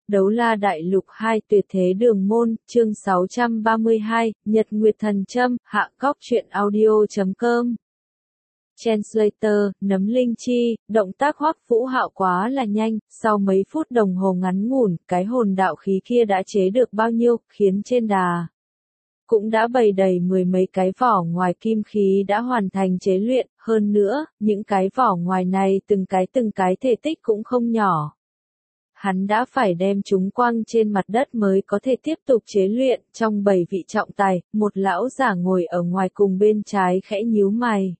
Đấu La Đại Lục 2 Tuyệt Thế Đường Môn, chương 632, Nhật Nguyệt Thần Châm, Hạ Cóc Truyện Audio.com. Translator, Nấm Linh Chi, động tác Hoắc Vũ Hạo quá là nhanh, sau mấy phút đồng hồ ngắn ngủn, cái hồn đạo khí kia đã chế được bao nhiêu, khiến trên đà cũng đã bày đầy mười mấy cái vỏ ngoài kim khí đã hoàn thành chế luyện, hơn nữa, những cái vỏ ngoài này từng cái thể tích cũng không nhỏ. Hắn đã phải đem chúng quăng trên mặt đất mới có thể tiếp tục chế luyện, trong 7 vị trọng tài, một lão giả ngồi ở ngoài cùng bên trái khẽ nhíu mày.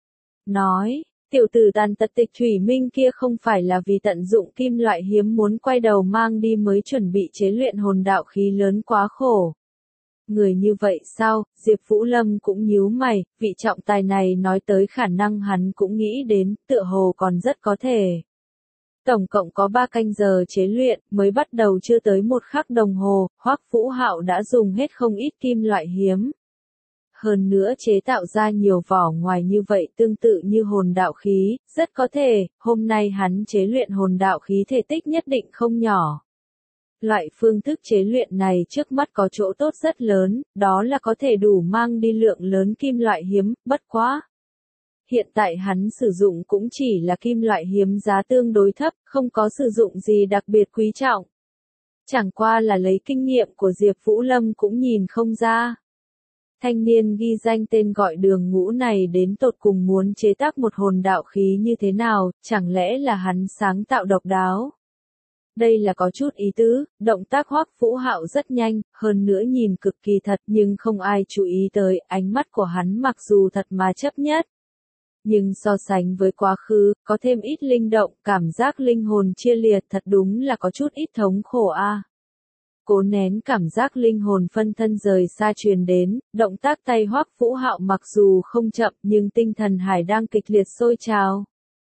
Nói, tiểu tử tàn tật tịch thủy minh kia không phải là vì tận dụng kim loại hiếm muốn quay đầu mang đi mới chuẩn bị chế luyện hồn đạo khí lớn quá khổ. Người như vậy sao? Diệp Vũ Lâm cũng nhíu mày, vị trọng tài này nói tới khả năng hắn cũng nghĩ đến, tựa hồ còn rất có thể. Tổng cộng có 3 canh giờ chế luyện, mới bắt đầu chưa tới 1 khắc đồng hồ, Hoắc Vũ Hạo đã dùng hết không ít kim loại hiếm. Hơn nữa chế tạo ra nhiều vỏ ngoài như vậy tương tự như hồn đạo khí, rất có thể, hôm nay hắn chế luyện hồn đạo khí thể tích nhất định không nhỏ. Loại phương thức chế luyện này trước mắt có chỗ tốt rất lớn, đó là có thể đủ mang đi lượng lớn kim loại hiếm, bất quá. Hiện tại hắn sử dụng cũng chỉ là kim loại hiếm giá tương đối thấp, không có sử dụng gì đặc biệt quý trọng. Chẳng qua là lấy kinh nghiệm của Diệp Vũ Lâm cũng nhìn không ra. Thanh niên ghi danh tên gọi Đường Ngũ này đến tột cùng muốn chế tác một hồn đạo khí như thế nào, chẳng lẽ là hắn sáng tạo độc đáo. Đây là có chút ý tứ, động tác Hoắc Vũ Hạo rất nhanh, hơn nữa nhìn cực kỳ thật nhưng không ai chú ý tới, ánh mắt của hắn mặc dù thật mà chấp nhất. Nhưng so sánh với quá khứ, có thêm ít linh động, cảm giác linh hồn chia liệt thật đúng là có chút ít thống khổ a. Cố nén cảm giác linh hồn phân thân rời xa truyền đến, động tác tay Hoắc Vũ Hạo mặc dù không chậm nhưng tinh thần hải đang kịch liệt sôi trào.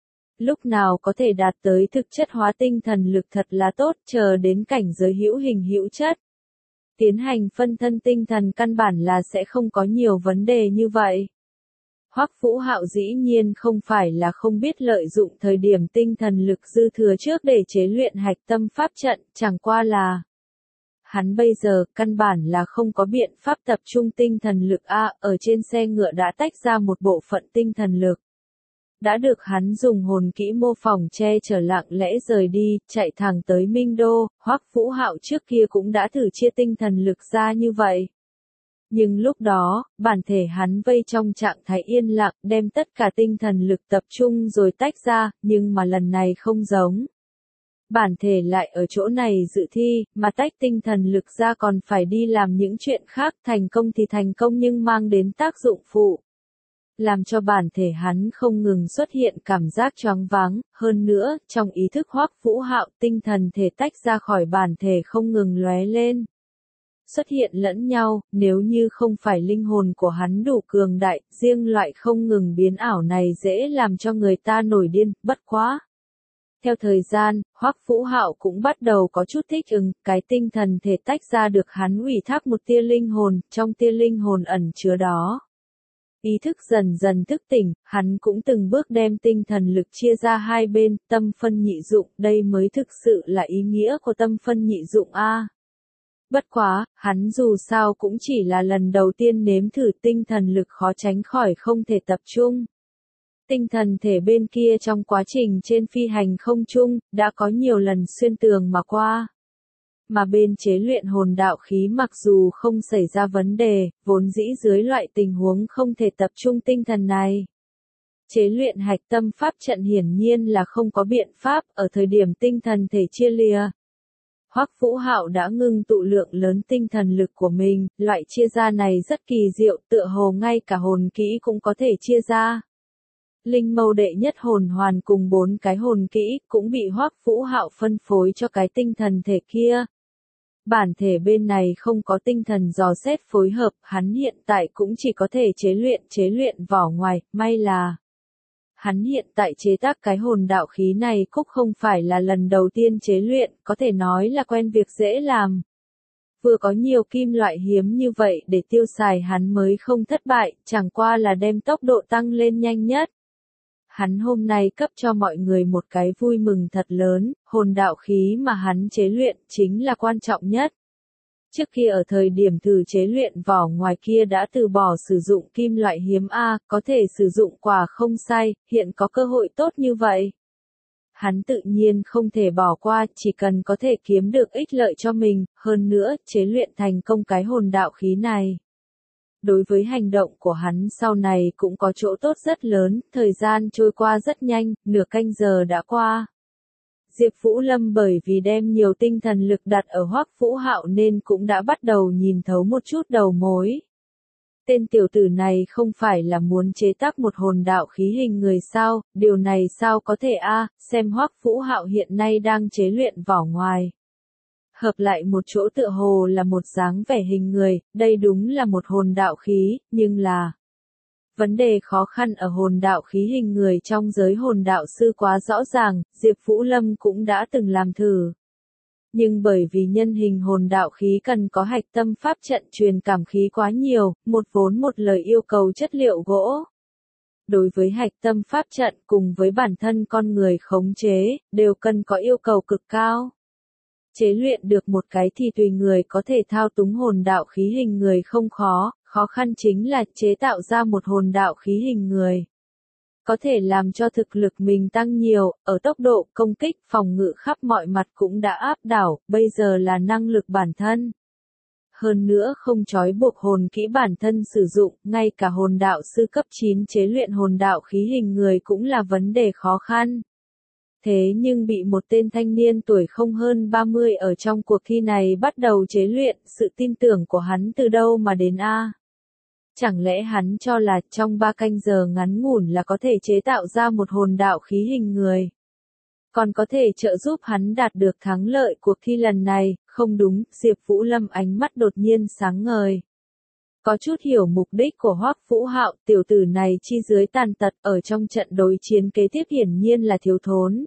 Lúc nào có thể đạt tới thực chất hóa tinh thần lực thật là tốt, chờ đến cảnh giới hữu hình hữu chất. Tiến hành phân thân tinh thần căn bản là sẽ không có nhiều vấn đề như vậy. Hoắc Vũ Hạo dĩ nhiên không phải là không biết lợi dụng thời điểm tinh thần lực dư thừa trước để chế luyện hạch tâm pháp trận, chẳng qua là hắn bây giờ căn bản là không có biện pháp tập trung tinh thần lực ở trên xe ngựa đã tách ra một bộ phận tinh thần lực. Đã được hắn dùng hồn kỹ mô phỏng che chở lặng lẽ rời đi, chạy thẳng tới Minh Đô, Hoắc Vũ Hạo trước kia cũng đã thử chia tinh thần lực ra như vậy. Nhưng lúc đó, bản thể hắn vây trong trạng thái yên lặng, đem tất cả tinh thần lực tập trung rồi tách ra, nhưng mà lần này không giống. Bản thể lại ở chỗ này dự thi, mà tách tinh thần lực ra còn phải đi làm những chuyện khác, thành công thì thành công nhưng mang đến tác dụng phụ. Làm cho bản thể hắn không ngừng xuất hiện cảm giác choáng váng, hơn nữa, trong ý thức Hoắc Vũ Hạo tinh thần thể tách ra khỏi bản thể không ngừng lóe lên. Xuất hiện lẫn nhau, nếu như không phải linh hồn của hắn đủ cường đại, riêng loại không ngừng biến ảo này dễ làm cho người ta nổi điên, bất quá. Theo thời gian, Hoắc Vũ Hạo cũng bắt đầu có chút thích ứng, cái tinh thần thể tách ra được hắn ủy thác một tia linh hồn, trong tia linh hồn ẩn chứa đó. Ý thức dần dần thức tỉnh, hắn cũng từng bước đem tinh thần lực chia ra hai bên, tâm phân nhị dụng, đây mới thực sự là ý nghĩa của tâm phân nhị dụng a. Bất quá, hắn dù sao cũng chỉ là lần đầu tiên nếm thử tinh thần lực khó tránh khỏi không thể tập trung. Tinh thần thể bên kia trong quá trình trên phi hành không trung, đã có nhiều lần xuyên tường mà qua. Mà bên chế luyện hồn đạo khí mặc dù không xảy ra vấn đề, vốn dĩ dưới loại tình huống không thể tập trung tinh thần này. Chế luyện hạch tâm pháp trận hiển nhiên là không có biện pháp, ở thời điểm tinh thần thể chia lìa. Hoắc Vũ Hạo đã ngưng tụ lượng lớn tinh thần lực của mình, loại chia ra này rất kỳ diệu, tựa hồ ngay cả hồn kỹ cũng có thể chia ra. Linh mâu đệ nhất hồn hoàn cùng 4 cái hồn kỹ cũng bị Hoắc Vũ Hạo phân phối cho cái tinh thần thể kia. Bản thể bên này không có tinh thần dò xét phối hợp, hắn hiện tại cũng chỉ có thể chế luyện vỏ ngoài, may là hắn hiện tại chế tác cái hồn đạo khí này cũng không phải là lần đầu tiên chế luyện, có thể nói là quen việc dễ làm. Vừa có nhiều kim loại hiếm như vậy để tiêu xài hắn mới không thất bại, chẳng qua là đem tốc độ tăng lên nhanh nhất. Hắn hôm nay cấp cho mọi người một cái vui mừng thật lớn, hồn đạo khí mà hắn chế luyện chính là quan trọng nhất. Trước khi ở thời điểm thử chế luyện vỏ ngoài kia đã từ bỏ sử dụng kim loại hiếm A, có thể sử dụng quả không sai, hiện có cơ hội tốt như vậy. Hắn tự nhiên không thể bỏ qua, chỉ cần có thể kiếm được ích lợi cho mình, hơn nữa, chế luyện thành công cái hồn đạo khí này. Đối với hành động của hắn sau này cũng có chỗ tốt rất lớn, thời gian trôi qua rất nhanh, nửa canh giờ đã qua. Diệp Vũ Lâm bởi vì đem nhiều tinh thần lực đặt ở Hoắc Vũ Hạo nên cũng đã bắt đầu nhìn thấu một chút đầu mối. Tên tiểu tử này không phải là muốn chế tác một hồn đạo khí hình người sao, điều này sao có thể a? Xem Hoắc Vũ Hạo hiện nay đang chế luyện vỏ ngoài. Hợp lại một chỗ tựa hồ là một dáng vẻ hình người, đây đúng là một hồn đạo khí, nhưng là... Vấn đề khó khăn ở hồn đạo khí hình người trong giới hồn đạo sư quá rõ ràng, Diệp Vũ Lâm cũng đã từng làm thử. Nhưng bởi vì nhân hình hồn đạo khí cần có hạch tâm pháp trận truyền cảm khí quá nhiều, một vốn một lời yêu cầu chất liệu gỗ. Đối với hạch tâm pháp trận cùng với bản thân con người khống chế, đều cần có yêu cầu cực cao. Chế luyện được một cái thì tùy người có thể thao túng hồn đạo khí hình người không khó, khó khăn chính là chế tạo ra một hồn đạo khí hình người. Có thể làm cho thực lực mình tăng nhiều, ở tốc độ, công kích, phòng ngự khắp mọi mặt cũng đã áp đảo, bây giờ là năng lực bản thân. Hơn nữa không trói buộc hồn kỹ bản thân sử dụng, ngay cả hồn đạo sư cấp 9 chế luyện hồn đạo khí hình người cũng là vấn đề khó khăn. Thế nhưng bị một tên thanh niên tuổi không hơn 30 ở trong cuộc thi này bắt đầu chế luyện, sự tin tưởng của hắn từ đâu mà đến a? Chẳng lẽ hắn cho là trong 3 canh giờ ngắn ngủn là có thể chế tạo ra một hồn đạo khí hình người? Còn có thể trợ giúp hắn đạt được thắng lợi cuộc thi lần này, không đúng, Diệp Vũ Lâm ánh mắt đột nhiên sáng ngời. Có chút hiểu mục đích của Hoắc Vũ Hạo, tiểu tử này chi dưới tàn tật ở trong trận đối chiến kế tiếp hiển nhiên là thiếu thốn.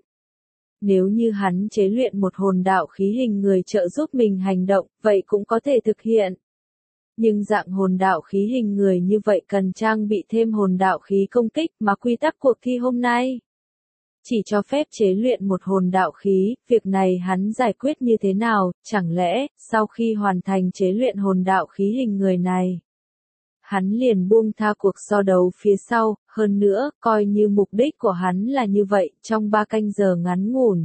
Nếu như hắn chế luyện một hồn đạo khí hình người trợ giúp mình hành động, vậy cũng có thể thực hiện. Nhưng dạng hồn đạo khí hình người như vậy cần trang bị thêm hồn đạo khí công kích mà quy tắc cuộc thi hôm nay. Chỉ cho phép chế luyện một hồn đạo khí, việc này hắn giải quyết như thế nào, chẳng lẽ, sau khi hoàn thành chế luyện hồn đạo khí hình người này. Hắn liền buông tha cuộc so đấu phía sau, hơn nữa, coi như mục đích của hắn là như vậy, trong 3 canh giờ ngắn ngủn.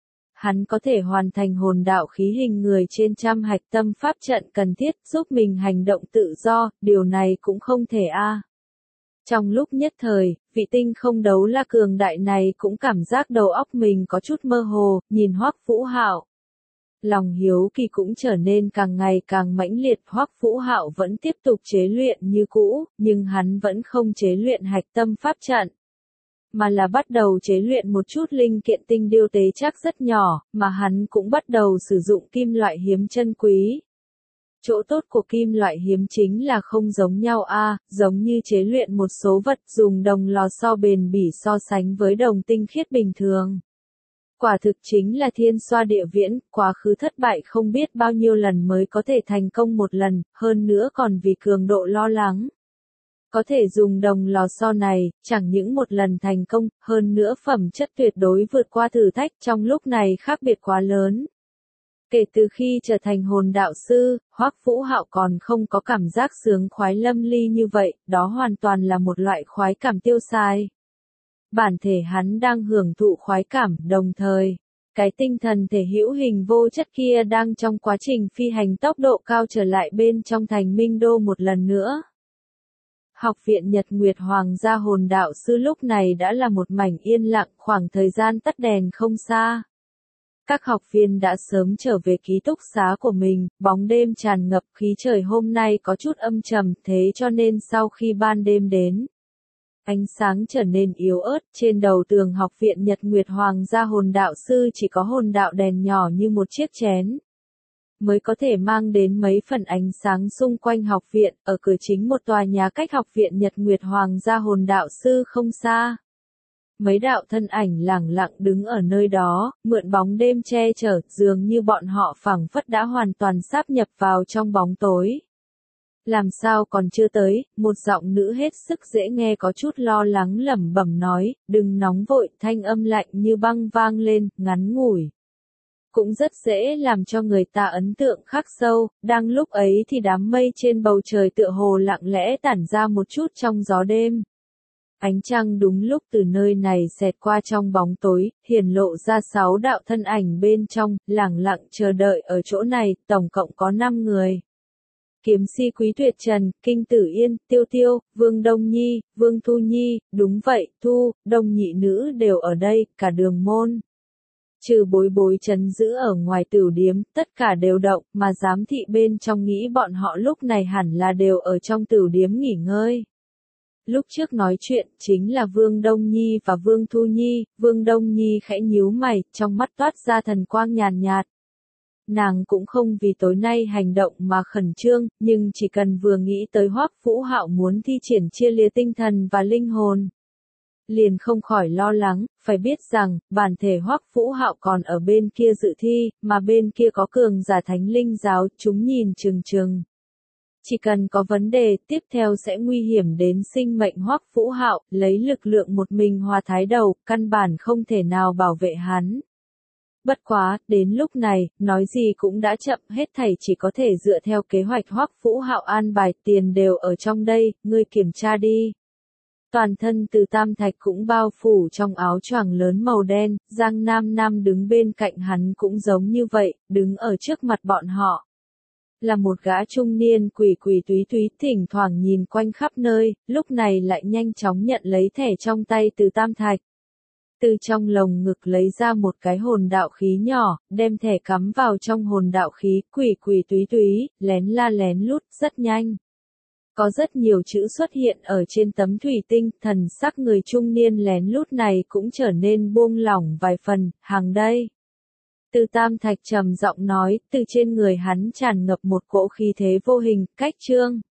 Hắn có thể hoàn thành hồn đạo khí hình người trên trăm hạch tâm pháp trận cần thiết giúp mình hành động tự do, điều này cũng không thể a. Trong lúc nhất thời, vị tinh không đấu la cường đại này cũng cảm giác đầu óc mình có chút mơ hồ, nhìn Hoắc Vũ Hạo. Lòng hiếu kỳ cũng trở nên càng ngày càng mãnh liệt, Hoắc Vũ Hạo vẫn tiếp tục chế luyện như cũ, nhưng hắn vẫn không chế luyện hạch tâm pháp trận, mà là bắt đầu chế luyện một chút linh kiện tinh điêu tế chắc rất nhỏ, mà hắn cũng bắt đầu sử dụng kim loại hiếm chân quý. Chỗ tốt của kim loại hiếm chính là không giống nhau a, giống như chế luyện một số vật dùng đồng lò xo bền bỉ so sánh với đồng tinh khiết bình thường. Quả thực chính là thiên xoa địa viễn, quá khứ thất bại không biết bao nhiêu lần mới có thể thành công một lần, hơn nữa còn vì cường độ lo lắng. Có thể dùng đồng lò xo này, chẳng những một lần thành công, hơn nữa phẩm chất tuyệt đối vượt qua thử thách trong lúc này khác biệt quá lớn. Kể từ khi trở thành hồn đạo sư, Hoắc Vũ Hạo còn không có cảm giác sướng khoái lâm ly như vậy, đó hoàn toàn là một loại khoái cảm tiêu xài. Bản thể hắn đang hưởng thụ khoái cảm, đồng thời, cái tinh thần thể hữu hình vô chất kia đang trong quá trình phi hành tốc độ cao trở lại bên trong thành Minh Đô một lần nữa. Học viện Nhật Nguyệt Hoàng gia hồn đạo sư lúc này đã là một mảnh yên lặng, khoảng thời gian tắt đèn không xa. Các học viên đã sớm trở về ký túc xá của mình, bóng đêm tràn ngập, khí trời hôm nay có chút âm trầm, thế cho nên sau khi ban đêm đến, ánh sáng trở nên yếu ớt, trên đầu tường học viện Nhật Nguyệt Hoàng gia hồn đạo sư chỉ có hồn đạo đèn nhỏ như một chiếc chén, mới có thể mang đến mấy phần ánh sáng xung quanh học viện, ở cửa chính một tòa nhà cách học viện Nhật Nguyệt Hoàng gia hồn đạo sư không xa. Mấy đạo thân ảnh lẳng lặng đứng ở nơi đó, mượn bóng đêm che chở, dường như bọn họ phảng phất đã hoàn toàn sáp nhập vào trong bóng tối. Làm sao còn chưa tới, một giọng nữ hết sức dễ nghe có chút lo lắng lẩm bẩm nói, đừng nóng vội, thanh âm lạnh như băng vang lên, ngắn ngủi. Cũng rất dễ làm cho người ta ấn tượng khắc sâu, đang lúc ấy thì đám mây trên bầu trời tựa hồ lặng lẽ tản ra một chút trong gió đêm. Ánh trăng đúng lúc từ nơi này xẹt qua trong bóng tối, hiển lộ ra 6 đạo thân ảnh bên trong, lẳng lặng chờ đợi ở chỗ này, tổng cộng có 5 người. Kiếm si Quý Tuyệt Trần, Kinh Tử Yên, Tiêu Tiêu, Vương Đông Nhi, Vương Thu Nhi, đúng vậy, Thu, Đông nhị nữ đều ở đây, cả đường môn. Trừ bối bối trấn giữ ở ngoài tửu điếm, tất cả đều động, mà giám thị bên trong nghĩ bọn họ lúc này hẳn là đều ở trong tửu điếm nghỉ ngơi. Lúc trước nói chuyện, chính là Vương Đông Nhi và Vương Thu Nhi, Vương Đông Nhi khẽ nhíu mày, trong mắt toát ra thần quang nhàn nhạt. Nàng cũng không vì tối nay hành động mà khẩn trương, nhưng chỉ cần vừa nghĩ tới Hoắc Vũ Hạo muốn thi triển chia lìa tinh thần và linh hồn, liền không khỏi lo lắng, phải biết rằng, bản thể Hoắc Vũ Hạo còn ở bên kia dự thi, mà bên kia có cường giả thánh linh giáo, chúng nhìn chừng chừng. Chỉ cần có vấn đề, tiếp theo sẽ nguy hiểm đến sinh mệnh Hoắc Vũ Hạo, lấy lực lượng một mình hòa thái đầu, căn bản không thể nào bảo vệ hắn. Bất quá, đến lúc này, nói gì cũng đã chậm, hết thảy chỉ có thể dựa theo kế hoạch Hoắc Vũ Hạo an bài, tiền đều ở trong đây, ngươi kiểm tra đi. Toàn thân Từ Tam Thạch cũng bao phủ trong áo choàng lớn màu đen, Giang Nam Nam đứng bên cạnh hắn cũng giống như vậy, đứng ở trước mặt bọn họ. Là một gã trung niên quỷ quỷ túy túy thỉnh thoảng nhìn quanh khắp nơi, lúc này lại nhanh chóng nhận lấy thẻ trong tay Từ Tam Thạch. Từ trong lồng ngực lấy ra một cái hồn đạo khí nhỏ, đem thẻ cắm vào trong hồn đạo khí, quỷ quỷ túy túy, lén la lén lút, rất nhanh. Có rất nhiều chữ xuất hiện ở trên tấm thủy tinh, thần sắc người trung niên lén lút này cũng trở nên buông lỏng vài phần, hàng đây. Từ Tam Thạch trầm giọng nói, từ trên người hắn tràn ngập một cỗ khí thế vô hình, cách trương.